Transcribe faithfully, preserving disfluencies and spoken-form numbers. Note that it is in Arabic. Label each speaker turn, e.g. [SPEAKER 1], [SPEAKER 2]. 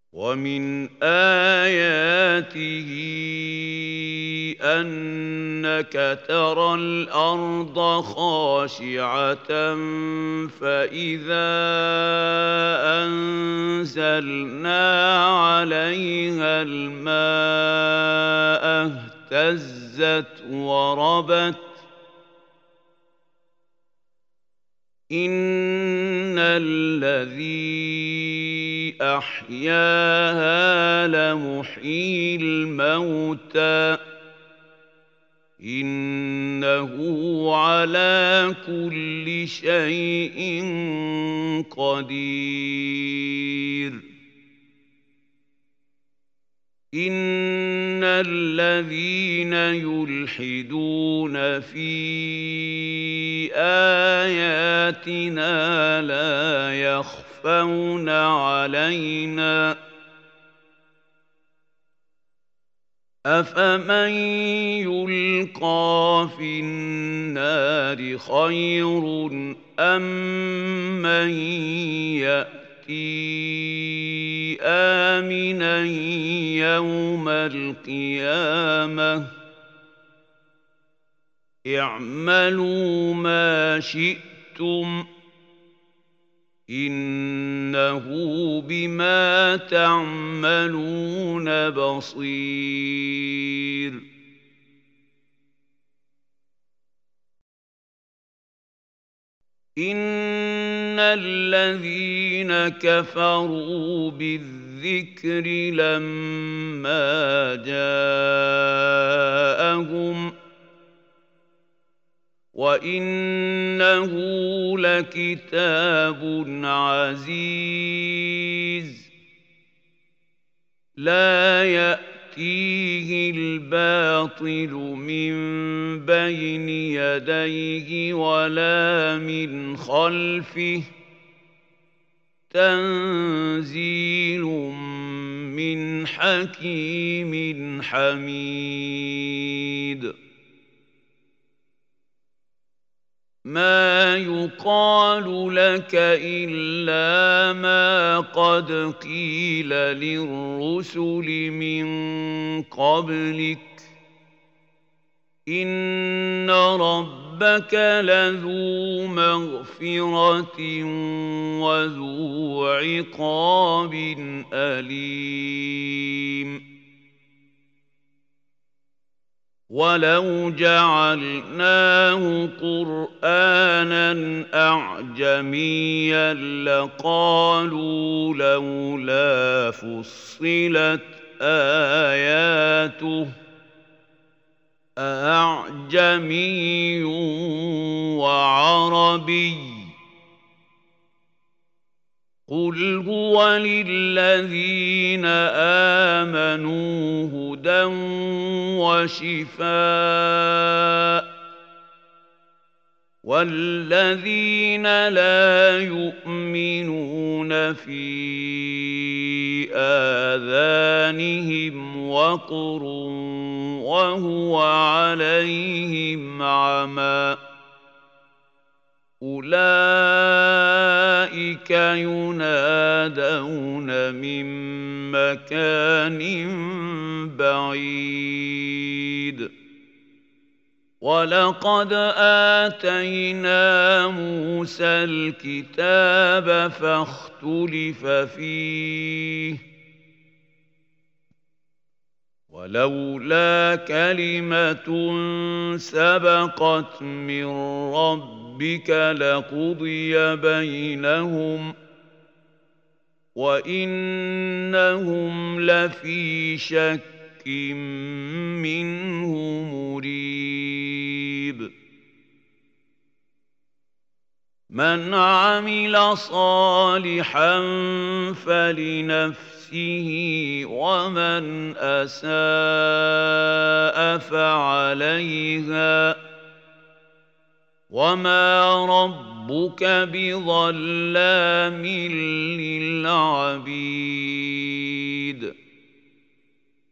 [SPEAKER 1] ومن آياته أنك ترى الأرض خاشعة فإذا أنزلنا عليها الماء اهتزت وربت إن الذي أحياها لمحيي الموتى إنه على كل شيء قدير إن الذين يلحدون في آياتنا لا يخفون علينا أفمن يلقى في النار خير أم من يأتي آمنا يوم القيامة اعملوا ما شئتم إنه بما تعملون بصير إن الذين كفروا بالذكر لما جاءهم وإنه لكتاب عزيز لا يأتيه الباطل من بين يديه ولا من خلفه تنزيل من حكيم حميد ما يقال لك إلا ما قد قيل للرسل من قبلك إن ربك لذو مغفرة وذو عقاب أليم ولو جعلناه قرآنا أعجميا لقالوا لولا فصلت آياته أأعجمي وعربي قل هو للذين آمنوا هدى وشفاء والذين لا يؤمنون في آذانهم وقر وهو عليهم عمى أولئك ينادون من مكان بعيد ولقد آتينا موسى الكتاب فاختلف فيه ولولا كلمة سبقت من ربك لقضي بينهم وإنهم لفي شك منه مريب من عمل صالحا فلنفسه ومن أساء فعليها وما ربك بظلام للعبيد